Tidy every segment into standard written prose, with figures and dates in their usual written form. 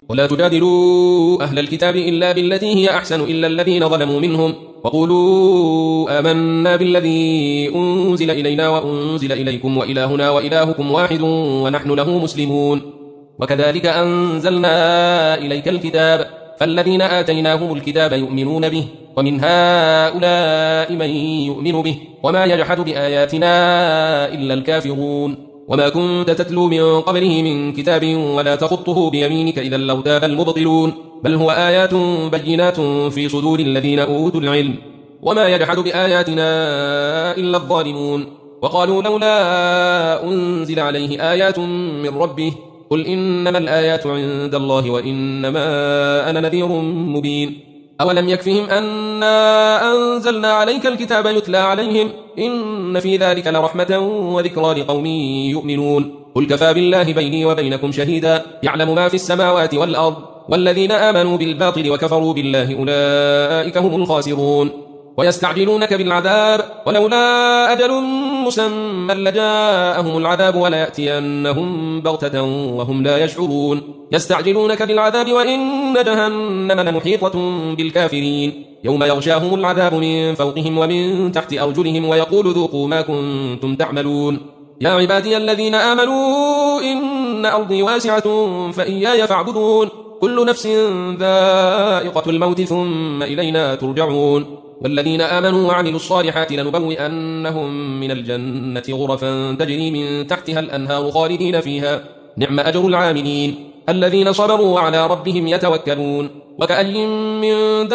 ولا تجادلوا أهل الكتاب إلا بالتي هي أحسن إلا الذين ظلموا منهم وقولوا آمنا بالذي أنزل إلينا وأنزل إليكم وإلهنا وإلهكم واحد ونحن له مسلمون. وكذلك أنزلنا إليك الكتاب فالذين آتيناهم الكتاب يؤمنون به ومن هؤلاء من يؤمن به وما يجحد بآياتنا إلا الكافرون. وما كنت تتلو من قبله من كتاب ولا تخطه بيمينك إذا لارتاب المبطلون بل هو آيات بينات في صدور الذين أوتوا العلم وما يجحد بآياتنا إلا الظالمون. وقالوا لولا أنزل عليه آيات من ربه قل إنما الآيات عند الله وإنما أنا نذير مبين. أولم يكفهم أنا أنزلنا عليك الكتاب يتلى عليهم إن في ذلك لرحمة وذكرى لقوم يؤمنون. قل كفى بالله بيني وبينكم شهيدا يعلم ما في السماوات والأرض والذين آمنوا بالباطل وكفروا بالله أولئك هم الخاسرون. ويستعجلونك بالعذاب ولولا أجل مسمى لجاءهم العذاب وليأتينهم بغتة وهم لا يشعرون. يستعجلونك بالعذاب وإن جهنم لمحيطة بالكافرين يوم يغشاهم العذاب من فوقهم ومن تحت أرجلهم ويقول ذوقوا ما كنتم تعملون. يا عبادي الذين آمنوا إن أرضي واسعة فإياي فاعبدون كل نفس ذائقة الموت ثم إلينا ترجعون. والذين آمنوا وعملوا الصالحات لنبوئنهم من الجنة غرفا تجري من تحتها الأنهار خالدين فيها نعم أجر العاملين الذين صبروا وعلى ربهم يتوكلون. وكأي من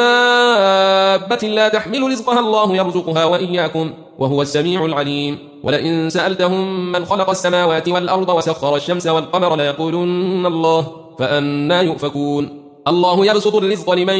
دابة لا تحمل رزقها الله يرزقها وإياكم وهو السميع العليم. ولئن سألتهم من خلق السماوات والأرض وسخر الشمس والقمر ليقولن الله فأنى يؤفكون. الله يبسط الرزق لمن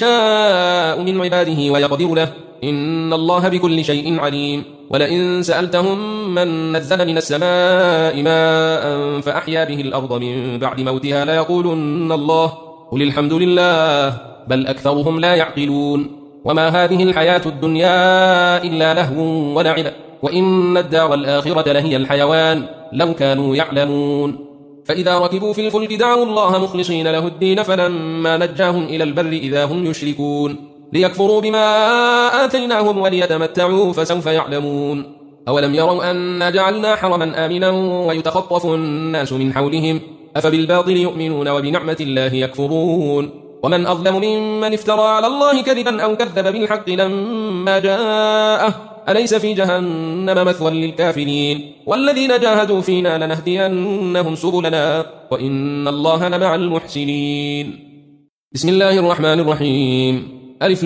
يشاء من عباده ويقدر له إن الله بكل شيء عليم. ولئن سألتهم من نزل من السماء ماء فأحيا به الأرض من بعد موتها ليقولن الله قل الحمد لله بل أكثرهم لا يعقلون. وما هذه الحياة الدنيا إلا لهو ولعب وإن الدار الآخرة لهي الحيوان لو كانوا يعلمون. فإذا ركبوا في الفلك دعوا الله مخلصين له الدين فلما نجاهم إلى البر إذا هم يشركون ليكفروا بما آتيناهم وليتمتعوا فسوف يعلمون. أولم يروا أنا جعلنا حرما آمنا ويتخطف الناس من حولهم أفبالباطل يؤمنون وبنعمة الله يكفرون. ومن أظلم ممن افترى على الله كذبا أو كذب بالحق لما جاءه أليس في جهنم مثوى للكافرين والذين جاهدوا فينا لنهدينهم سبلنا وإن الله لمع المحسنين. بسم الله الرحمن الرحيم ألف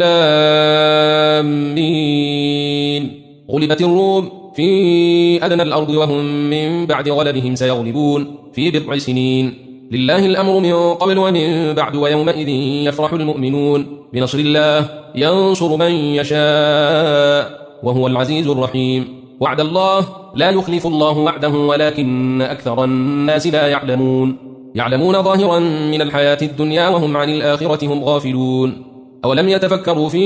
لام ميم غلبت الروم في أدنى الأرض وهم من بعد غلبهم سيغلبون في بضع سنين لله الأمر من قبل ومن بعد ويومئذ يفرح المؤمنون بنصر الله ينصر من يشاء وهو العزيز الرحيم. وعد الله لا يخلف الله وعده ولكن أكثر الناس لا يعلمون ظاهرا من الحياة الدنيا وهم عن الآخرة هم غافلون. أولم يتفكروا في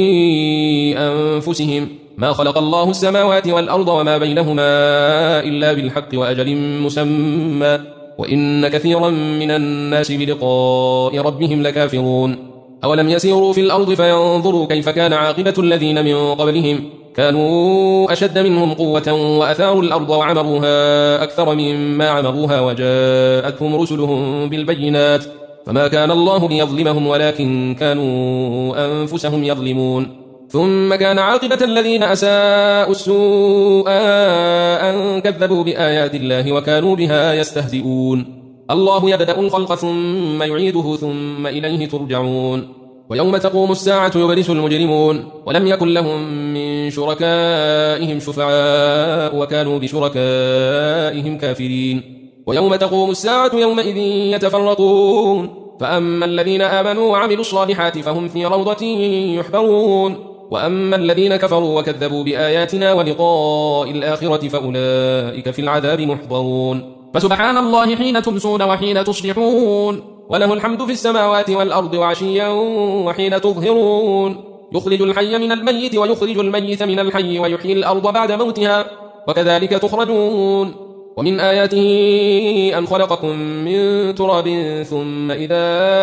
أنفسهم ما خلق الله السماوات والأرض وما بينهما إلا بالحق وأجل مسمى وإن كثيرا من الناس بلقاء ربهم لكافرون. أولم يسيروا في الأرض فينظروا كيف كان عاقبة الذين من قبلهم كانوا أشد منهم قوة وأثاروا الأرض وعمروها أكثر مما عمروها وجاءتهم رسلهم بالبينات فما كان الله ليظلمهم ولكن كانوا أنفسهم يظلمون. ثم كان عاقبة الذين أساءوا السوء أن كذبوا بآيات الله وكانوا بها يستهزئون. الله يبدأ الخلق ثم يعيده ثم إليه ترجعون. ويوم تقوم الساعة يبرس المجرمون ولم يكن لهم من شركائهم شفعاء وكانوا بشركائهم كافرين. ويوم تقوم الساعة يومئذ يتفرقون فأما الذين آمنوا وعملوا الصالحات فهم في روضة يحبرون وأما الذين كفروا وكذبوا بآياتنا ولقاء الآخرة فأولئك في العذاب محضرون. فسبحان الله حين تمسون وحين تصبحون وله الحمد في السماوات والأرض وعشيا وحين تظهرون. يخرج الحي من الميت ويخرج الميت من الحي ويحيي الأرض بعد موتها وكذلك تخرجون. ومن آياته أن خلقكم من تراب ثم إذا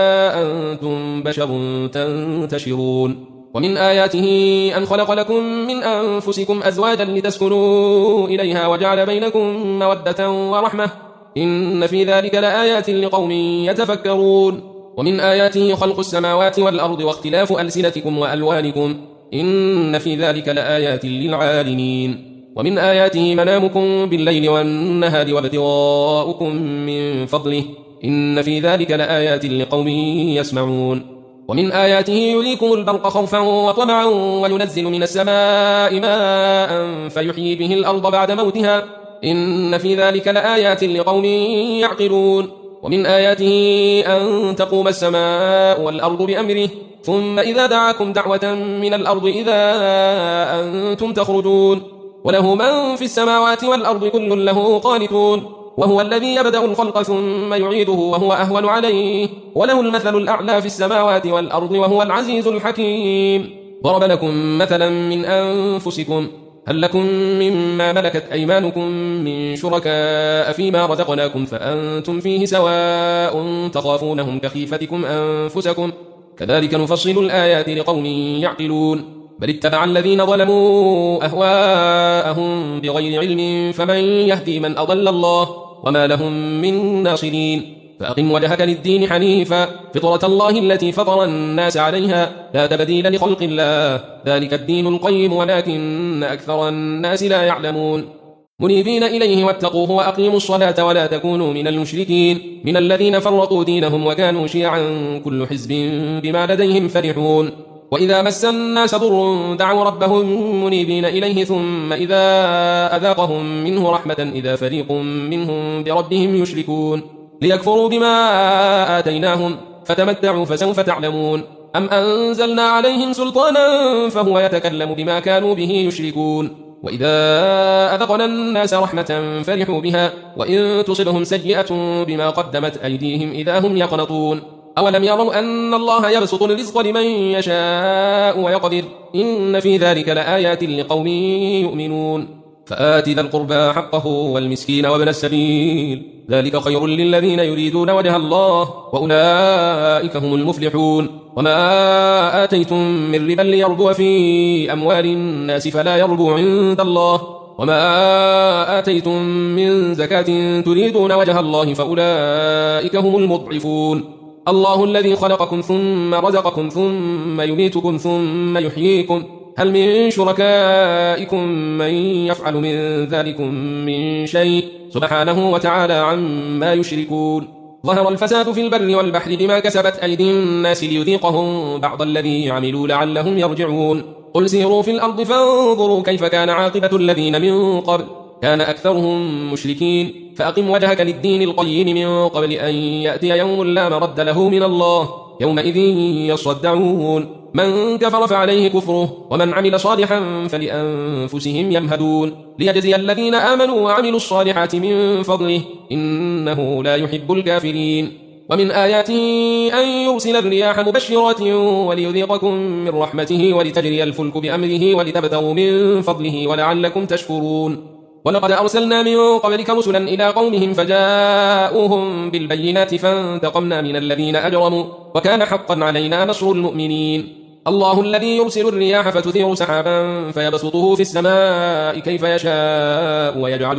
أنتم بشر تنتشرون ومن آياته أن خلق لكم من أنفسكم أزواجا لتسكنوا إليها وجعل بينكم مودة ورحمة إن في ذلك لآيات لقوم يتفكرون ومن آياته خلق السماوات والأرض واختلاف ألسنتكم وألوانكم إن في ذلك لآيات للعالمين ومن آياته منامكم بالليل والنهار وابتغاؤكم من فضله إن في ذلك لآيات لقوم يسمعون ومن آياته يريكم البرق خوفا وطمعا وينزل من السماء ماء فيحيي به الأرض بعد موتها إن في ذلك لآيات لقوم يعقلون ومن آياته أن تقوم السماء والأرض بأمره ثم إذا دعاكم دعوة من الأرض إذا أنتم تخرجون وله من في السماوات والأرض كل له قانتون وهو الذي يبدأ الخلق ثم يعيده وهو أهون عليه وله المثل الأعلى في السماوات والأرض وهو العزيز الحكيم ضرب لكم مثلا من أنفسكم هل لكم مما ملكت أيمانكم من شركاء فيما رزقناكم فأنتم فيه سواء تخافونهم كخيفتكم أنفسكم كذلك نفصل الآيات لقوم يعقلون بل اتبع الذين ظلموا أهواءهم بغير علم فمن يهدي من أضل الله وما لهم من ناصرين فأقم وجهك للدين حنيفا فطرة الله التي فطر الناس عليها لا تبديل لخلق الله ذلك الدين القيم ولكن أكثر الناس لا يعلمون منيبين إليه واتقوه وأقيموا الصلاة ولا تكونوا من المشركين من الذين فرقوا دينهم وكانوا شيعا كل حزب بما لديهم فرحون وإذا مس الناس ضر دعوا ربهم منيبين إليه ثم إذا أذاقهم منه رحمة إذا فريق منهم بربهم يشركون ليكفروا بما آتيناهم فتمتعوا فسوف تعلمون أم أنزلنا عليهم سلطانا فهو يتكلم بما كانوا به يشركون وإذا أذقنا الناس رحمة فرحوا بها وإن تصبهم سيئة بما قدمت أيديهم إذا هم يقنطون أولم يروا أن الله يبسط الرزق لمن يشاء ويقدر إن في ذلك لآيات لقوم يؤمنون فآت ذا القربى حقه والمسكين وابن السبيل ذلك خير للذين يريدون وجه الله وأولئك هم المفلحون وما آتيتم من ربا ليربو في أموال الناس فلا يربو عند الله وما آتيتم من زكاة تريدون وجه الله فأولئك هم المضعفون الله الذي خلقكم ثم رزقكم ثم يميتكم ثم يحييكم هل من شركائكم من يفعل من ذلكم من شيء سبحانه وتعالى عما يشركون ظهر الفساد في البر والبحر بما كسبت أيدي الناس ليذيقهم بعض الذي عملوا لعلهم يرجعون قل سيروا في الأرض فانظروا كيف كان عاقبة الذين من قبل كان أكثرهم مشركين فأقم وجهك للدين القيم من قبل أن يأتي يوم لا مرد له من الله يومئذ يصدعون من كفر فعليه كفره ومن عمل صالحا فلأنفسهم يمهدون ليجزي الذين آمنوا وعملوا الصالحات من فضله إنه لا يحب الكافرين ومن آياته أن يرسل الرياح مبشرات وليذيقكم من رحمته ولتجري الفلك بأمره ولتبتغوا من فضله ولعلكم تشكرون ولقد أرسلنا من قبلك رسلا إلى قومهم فجاءوهم بالبينات فانتقمنا من الذين أجرموا وكان حقا علينا نصر المؤمنين الله الذي يرسل الرياح فتثير سحابا فيبسطه في السماء كيف يشاء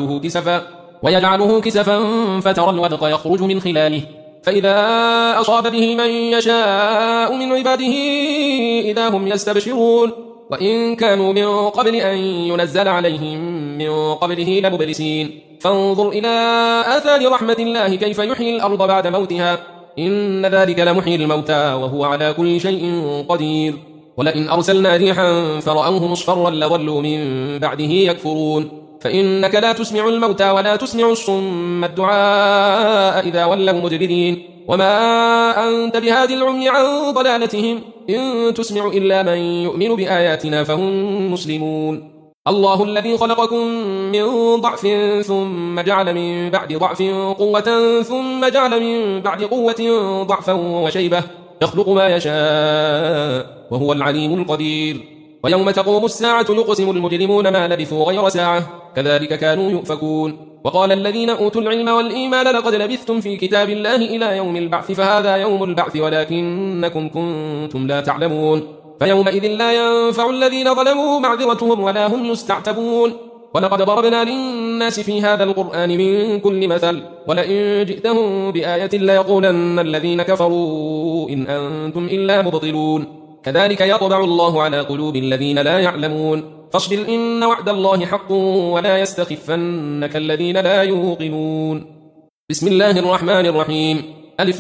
ويجعله كسفا فترى الودق يخرج من خلاله فإذا أصاب به من يشاء من عباده إذا هم يستبشرون وإن كانوا من قبل أن ينزل عليهم من قبله لمبلسين فانظر إلى آثار رحمة الله كيف يحيي الأرض بعد موتها إن ذلك لمحيي الموتى وهو على كل شيء قدير ولئن أرسلنا ريحا فرأوه مصفرا لظلوا من بعده يكفرون فإنك لا تسمع الموتى ولا تسمع الصم الدعاء إذا ولوا مدبرين وما أنت بهاد العمي عن ضلالتهم إن تسمع إلا من يؤمن بآياتنا فهم مسلمون الله الذي خلقكم من ضعف ثم جعل من بعد ضعف قوة ثم جعل من بعد قوة ضعفا وشيبة يخلق ما يشاء وهو العليم القدير ويوم تقوم الساعة يقسم المجرمون ما لبثوا غير ساعة كذلك كانوا يؤفكون وقال الذين أوتوا العلم والإيمان لقد لبثتم في كتاب الله إلى يوم البعث فهذا يوم البعث ولكنكم كنتم لا تعلمون فيومئذ لا ينفع الذين ظلموا معذرتهم ولا هم يستعتبون ولقد ضربنا للناس في هذا القرآن من كل مثل ولئن جئتهم بآية ليقولن الذين كفروا إن أنتم إلا مبطلون كذلك يطبع الله على قلوب الذين لا يعلمون فاصبر إن وعد الله حق ولا يستخفنك الذين لا يوقنون بسم الله الرحمن الرحيم ألف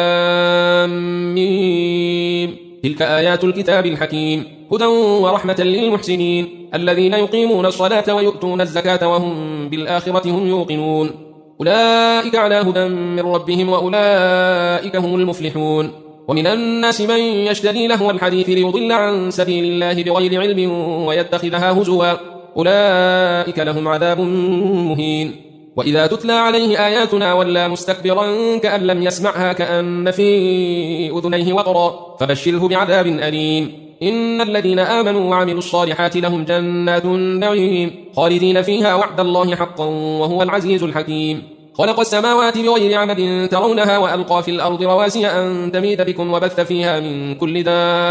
لام ميم تلك آيات الكتاب الحكيم هدى ورحمة للمحسنين الذين يقيمون الصلاة ويؤتون الزكاة وهم بالآخرة هم يوقنون أولئك على هدى من ربهم وأولئك هم المفلحون ومن الناس من يشتري لهو الحديث ليضل عن سبيل الله بغير علم ويتخذها هزوا أولئك لهم عذاب مهين وإذا تتلى عليه آياتنا ولى مستكبرا كأن لم يسمعها كأن في أذنيه وقرا فبشره بعذاب أليم إن الذين آمنوا وعملوا الصالحات لهم جنات النعيم خالدين فيها وعد الله حقا وهو العزيز الحكيم خلق السماوات بغير عمد ترونها وألقى في الأرض رواسي أن تميد بكم وبث فيها من كل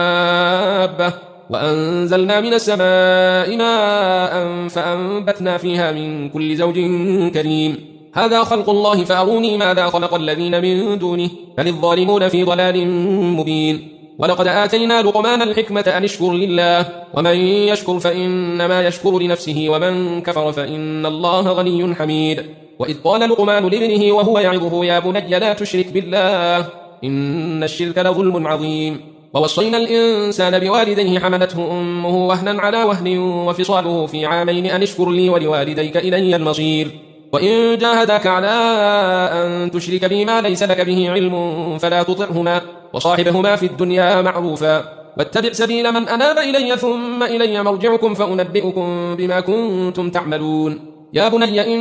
دابة وأنزلنا من السماء ماء فأنبتنا فيها من كل زوج كريم هذا خلق الله فأروني ماذا خلق الذين من دونه بل الظالمون في ضلال مبين ولقد آتينا لقمان الحكمة أن اشكر لله ومن يشكر فإنما يشكر لنفسه ومن كفر فإن الله غني حميد وإذ قال لقمان لابنه وهو يعظه يا بني لا تشرك بالله إن الشرك لظلم عظيم ووصينا الإنسان بوالديه حملته أمه وهنا على وهن وفصاله في عامين أن اشكر لي ولوالديك إلي المصير وإن جاهداك على أن تشرك بي ما ليس لك به علم فلا تطعهما وصاحبهما في الدنيا معروفا واتبع سبيل من أناب إلي ثم إلي مرجعكم فأنبئكم بما كنتم تعملون يا بني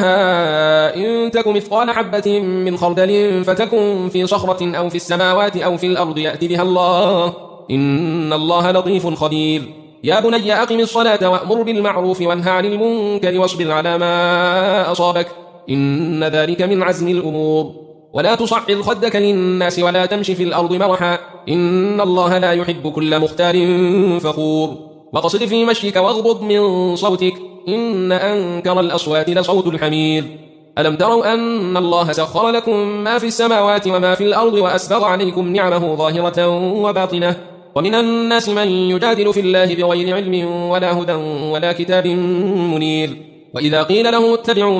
إنها إن تك مثقال حبة من خردل فتكن في صخرة أو في السماوات أو في الأرض يأتي بها الله إن الله لطيف خبير يا بني أقم الصلاة وأمر بالمعروف وانهى عن المنكر واصبر على ما أصابك إن ذلك من عزم الأمور ولا تصعر خدك للناس ولا تمشي في الأرض مرحا إن الله لا يحب كل مختال فخور وقصد في مشيك واغضض من صوتك إن أنكر الأصوات لصوت الحمير ألم تروا أن الله سخر لكم ما في السماوات وما في الأرض وأسبغ عليكم نعمه ظاهرة وباطنة ومن الناس من يجادل في الله بغير علم ولا هدى ولا كتاب منير وإذا قيل له اتبعوا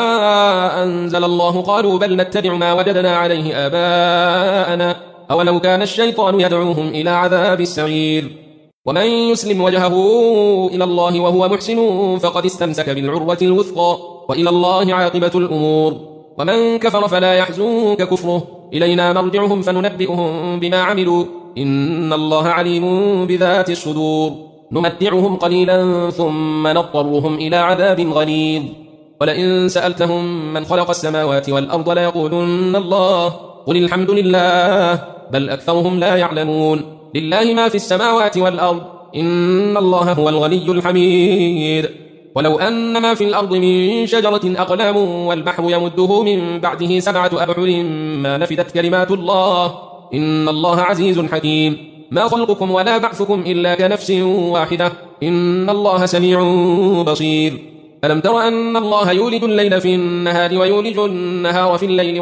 ما أنزل الله قالوا بل نتبع ما وجدنا عليه آباءنا أولو كان الشيطان يدعوهم إلى عذاب السعير ومن يسلم وجهه إلى الله وهو محسن فقد استمسك بالعروة الوثقى وإلى الله عاقبة الأمور ومن كفر فلا يحزنك كفره إلينا مرجعهم فننبئهم بما عملوا إن الله عليم بذات الصدور نمتعهم قليلا ثم نضطرهم إلى عذاب غليظ ولئن سألتهم من خلق السماوات والأرض ليقولن الله قل الحمد لله بل أكثرهم لا يعلمون لله ما في السماوات والأرض إن الله هو الغني الحميد ولو أن ما في الأرض من شجرة أقلام والبحر يمده من بعده 7 أبحر ما نفدت كلمات الله إن الله عزيز حكيم ما خلقكم ولا بعثكم إلا كنفس واحدة إن الله سميع بصير ألم تر أن الله يولد الليل في النهار ويولد النهار في الليل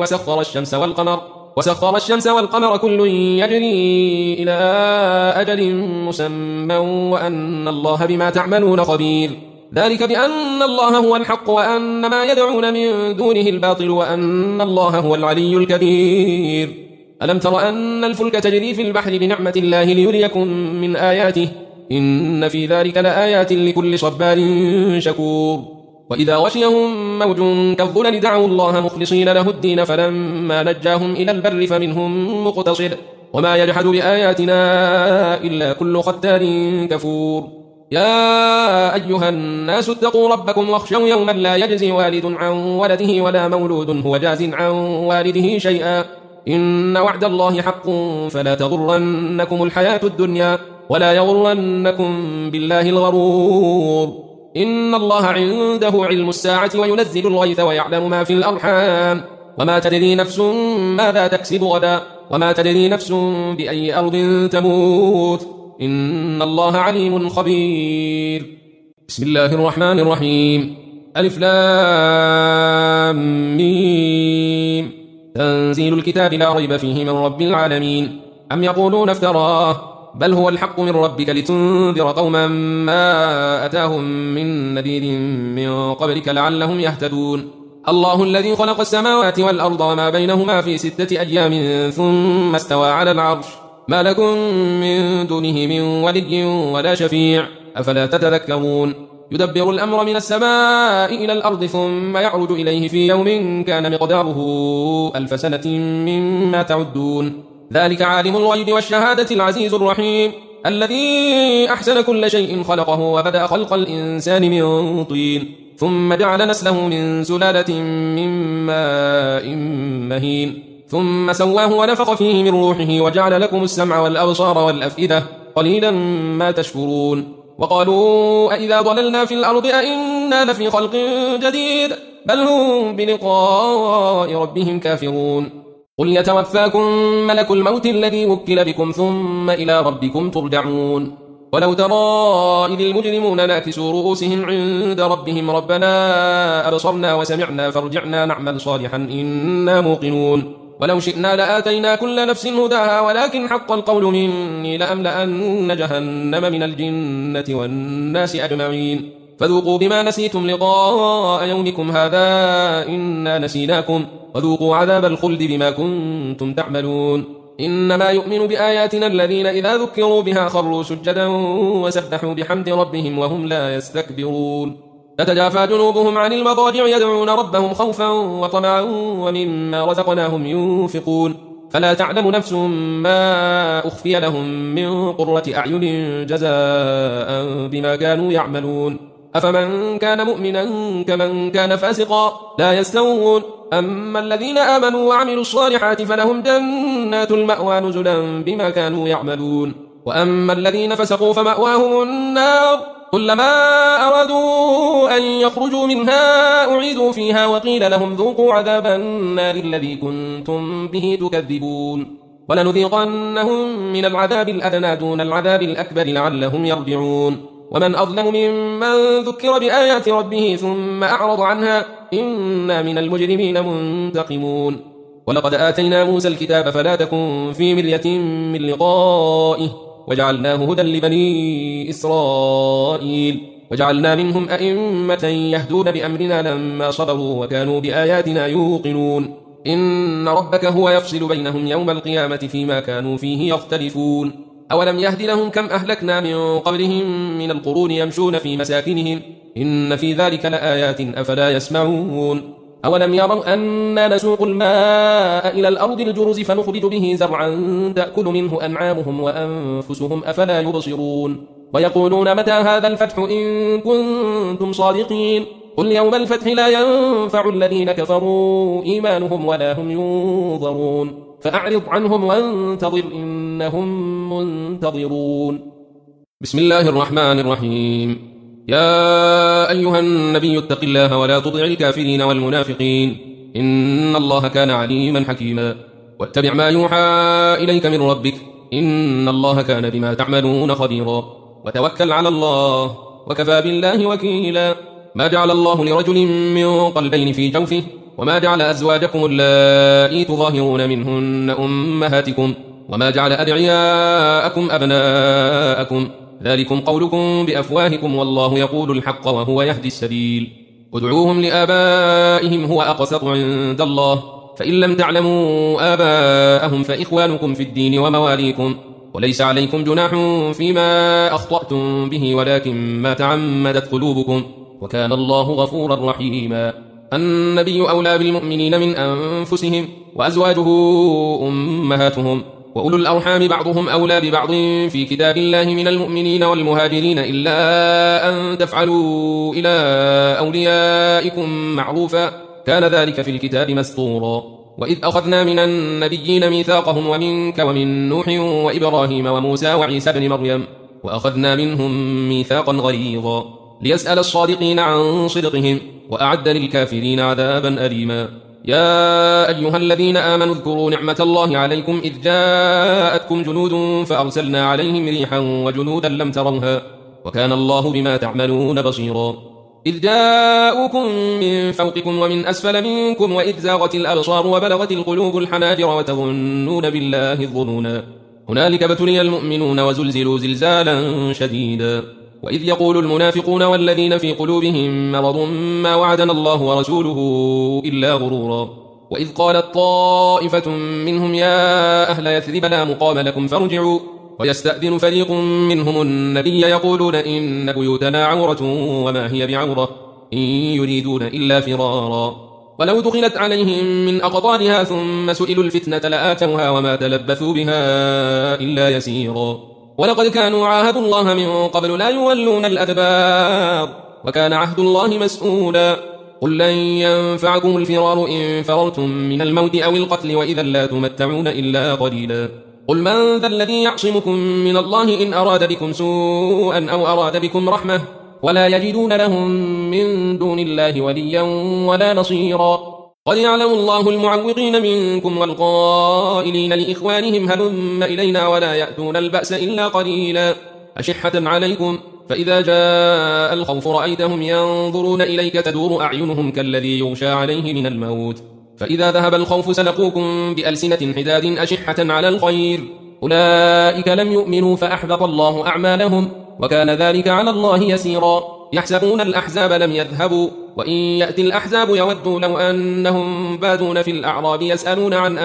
وسخر الشمس والقمر كل يجري إلى أجل مسمى وأن الله بما تعملون خبير ذلك بأن الله هو الحق وأن ما يدعون من دونه الباطل وأن الله هو العلي الكبير ألم تر أن الفلك تجري في البحر بنعمة الله ليريكم من آياته إن في ذلك لآيات لكل صبار شكور وإذا غشيهم موج كالظلل دعوا الله مخلصين له الدين فلما نجاهم إلى البر فمنهم مقتصد وما يجحد بآياتنا إلا كل ختار كفور يا أيها الناس اتقوا ربكم واخشوا يوما لا يجزي والد عن ولده ولا مولود هو جاز عن والده شيئا إن وعد الله حق فلا تغرنكم الحياة الدنيا ولا يغرنكم بالله الغرور إن الله عنده علم الساعة وينزل الغيث ويعلم ما في الأرحام وما تدري نفس ماذا تكسب غدا وما تدري نفس بأي أرض تموت إن الله عليم خبير. بسم الله الرحمن الرحيم. ألف لام ميم. تنزيل الكتاب لا ريب فيه من رب العالمين. أم يقولون افتراه بل هو الحق من ربك لتنذر قوما ما أتاهم من نذير من قبلك لعلهم يهتدون. الله الذي خلق السماوات والأرض وما بينهما في 6 أيام ثم استوى على العرش ما لكم من دونه من ولي ولا شفيع أفلا تتذكرون. يدبر الأمر من السماء إلى الأرض ثم يعرج إليه في يوم كان مقداره 1000 سنة مما تعدون. ذلك عالم الغيب والشهادة العزيز الرحيم الذي أحسن كل شيء خلقه وبدأ خلق الإنسان من طين ثم جعل نسله من سلالة من ماء مهين ثم سواه ونفخ فيه من روحه وجعل لكم السمع والأبصار والأفئدة قليلا ما تشكرون. وقالوا أئذا ضللنا في الأرض أئنا لفي خلق جديد بل هم بلقاء ربهم كافرون. قل يتوفاكم ملك الموت الذي وكل بكم ثم إلى ربكم ترجعون. ولو ترى إذ المجرمون ناكسوا رؤوسهم عند ربهم ربنا أبصرنا وسمعنا فارجعنا نعمل صالحا إنا موقنون. ولو شئنا لآتينا كل نفس هداها ولكن حق القول مني لأملأن جهنم من الجنة والناس أجمعين. فذوقوا بما نسيتم لقاء يومكم هذا إنا نسيناكم وذوقوا عذاب الخلد بما كنتم تعملون. إنما يؤمن بآياتنا الذين إذا ذكروا بها خروا سجدا وسبحوا بحمد ربهم وهم لا يستكبرون. تتجافى جنوبهم عن المضاجع يدعون ربهم خوفا وطمعا ومما رزقناهم ينفقون. فلا تعلم نفس ما أخفي لهم من قرة أعين جزاء بما كانوا يعملون. أفمن كان مؤمنا كمن كان فاسقا لا يستوون. أما الذين آمنوا وعملوا الصالحات فلهم جنات المأوى نزلا بما كانوا يعملون. وأما الذين فسقوا فمأواهم النار كلما أرادوا أن يخرجوا منها أعيدوا فيها وقيل لهم ذوقوا عذاب النار الذي كنتم به تكذبون. ولنذيقنهم من العذاب الأدنى دون العذاب الأكبر لعلهم يرجعون. ومن أظلم ممن ذكر بآيات ربه ثم أعرض عنها إنا من المجرمين منتقمون. ولقد آتينا موسى الكتاب فلا تكن في مرية من لقائه وجعلناه هدى لبني إسرائيل وجعلنا منهم أئمة يهدون بأمرنا لما صبروا وكانوا بآياتنا يوقنون. إن ربك هو يفصل بينهم يوم القيامة فيما كانوا فيه يختلفون. أولم يهد لهم كم أهلكنا من قبلهم من القرون يمشون في مساكنهم إن في ذلك لآيات أفلا يسمعون. أولم يروا أنا نسوق الماء إلى الأرض الجرز فنخرج به زرعا تأكل منه أنعامهم وأنفسهم أفلا يبصرون. ويقولون متى هذا الفتح إن كنتم صادقين قل يوم الفتح لا ينفع الذين كفروا إيمانهم ولا هم ينظرون. فأعرض عنهم وانتظر إنهم منتظرون. بسم الله الرحمن الرحيم. يا أيها النبي اتق الله ولا تطع الكافرين والمنافقين إن الله كان عليما حكيما. واتبع ما يوحى إليك من ربك إن الله كان بما تعملون خبيرا. وتوكل على الله وكفى بالله وكيلا. ما جعل الله لرجل من قلبين في جوفه وما جعل أزواجكم اللائي تظاهرون منهن أمهاتكم وما جعل أدعياءكم أبناءكم ذلكم قولكم بأفواهكم والله يقول الحق وهو يهدي السبيل. ادعوهم لآبائهم هو أقسط عند الله فإن لم تعلموا آباءهم فإخوانكم في الدين ومواليكم وليس عليكم جناح فيما أخطأتم به ولكن ما تعمدت قلوبكم وكان الله غفورا رحيما. النبي أولى بالمؤمنين من أنفسهم وأزواجه أمهاتهم وأولو الأرحام بعضهم أولى ببعض في كتاب الله من المؤمنين والمهاجرين إلا أن تفعلوا إلى أوليائكم معروفا كان ذلك في الكتاب مسطورا. وإذ أخذنا من النبيين ميثاقهم ومنك ومن نوح وإبراهيم وموسى وعيسى بن مريم وأخذنا منهم ميثاقا غليظا. ليسأل الصادقين عن صدقهم وأعد للكافرين عذابا أليما. يا أيها الذين آمنوا اذكروا نعمة الله عليكم إذ جاءتكم جنود فأرسلنا عليهم ريحا وجنودا لم تروها وكان الله بما تعملون بصيرا. إذ جاءوكم من فوقكم ومن أسفل منكم وإذ زاغت الأبصار وبلغت القلوب الحناجر وتظنون بالله الظنونا هنالك ابتلي المؤمنون وزلزلوا زلزالا شديدا. وإذ يقول المنافقون والذين في قلوبهم مرض ما وعدنا الله ورسوله إلا غرورا. وإذ قالت طائفة منهم يا أهل يثرب لا مقام لكم فارجعوا ويستأذن فريق منهم النبي يقولون إن بيوتنا عورة وما هي بعورة إن يريدون إلا فرارا. ولو دخلت عليهم من أقطارها ثم سئلوا الفتنة لآتوها وما تلبثوا بها إلا يسيرا. ولقد كانوا عاهدوا الله من قبل لا يولون الأدبار وكان عهد الله مسؤولا. قل لن ينفعكم الفرار إن فررتم من الموت أو القتل وإذا لا تمتعون إلا قليلا. قل من ذا الذي يعصمكم من الله إن أراد بكم سوءا أو أراد بكم رحمة ولا يجدون لهم من دون الله وليا ولا نصيرا. قد يعلم الله المعوقين منكم والقائلين لإخوانهم هلم إلينا ولا يأتون البأس إلا قليلا أشحة عليكم فإذا جاء الخوف رأيتهم ينظرون إليك تدور أعينهم كالذي يغشى عليه من الموت فإذا ذهب الخوف سلقوكم بألسنة حداد أشحة على الخير أولئك لم يؤمنوا فأحبط الله أعمالهم وكان ذلك على الله يسيرا. يحسبون الأحزاب لم يذهبوا وإن يأتي الأحزاب يودوا لو أنهم بادون في الأعراب يسألون عن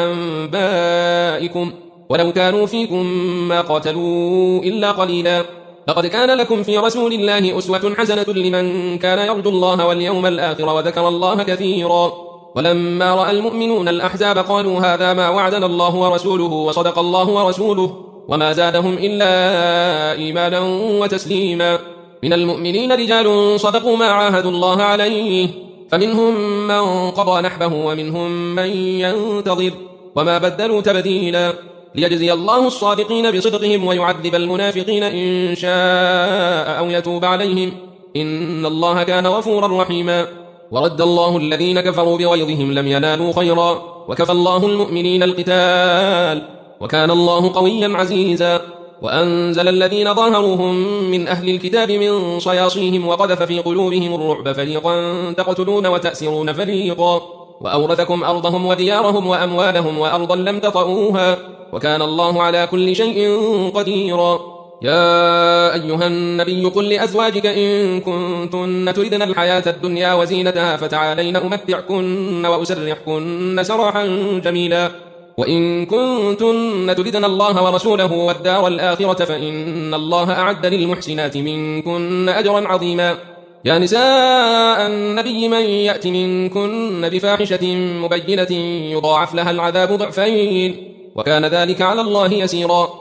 أنبائكم ولو كانوا فيكم ما قاتلوا إلا قليلا. لقد كان لكم في رسول الله أسوة حسنة لمن كان يرجو الله واليوم الآخر وذكر الله كثيرا. ولما رأى المؤمنون الأحزاب قالوا هذا ما وعدنا الله ورسوله وصدق الله ورسوله وما زادهم إلا إيمانا وتسليما. من المؤمنين رجال صدقوا ما عاهدوا الله عليه فمنهم من قضى نحبه ومنهم من ينتظر وما بدلوا تبديلا. ليجزي الله الصادقين بصدقهم ويعذب المنافقين إن شاء أو يتوب عليهم إن الله كان غفورا رحيما. ورد الله الذين كفروا بغيظهم لم ينالوا خيرا وكفى الله المؤمنين القتال وكان الله قويا عزيزا. وأنزل الذين ظاهروهم من أهل الكتاب من صياصيهم وقذف في قلوبهم الرعب فريقا تقتلون وتأسرون فريقا وأورثكم أرضهم وديارهم وأموالهم وأرضا لم تطئوها وكان الله على كل شيء قديرا. يا أيها النبي قل لأزواجك إن كنتن تردن الحياة الدنيا وزينتها فتعالين أمتعكن وأسرحكن سراحا جميلا وإن كنتن تردن الله ورسوله والدار الآخرة فإن الله أعد للمحسنات منكن أجرا عظيما. يا نساء النبي من يأت منكن بفاحشة مبينة يضاعف لها العذاب ضعفين وكان ذلك على الله يسيرا.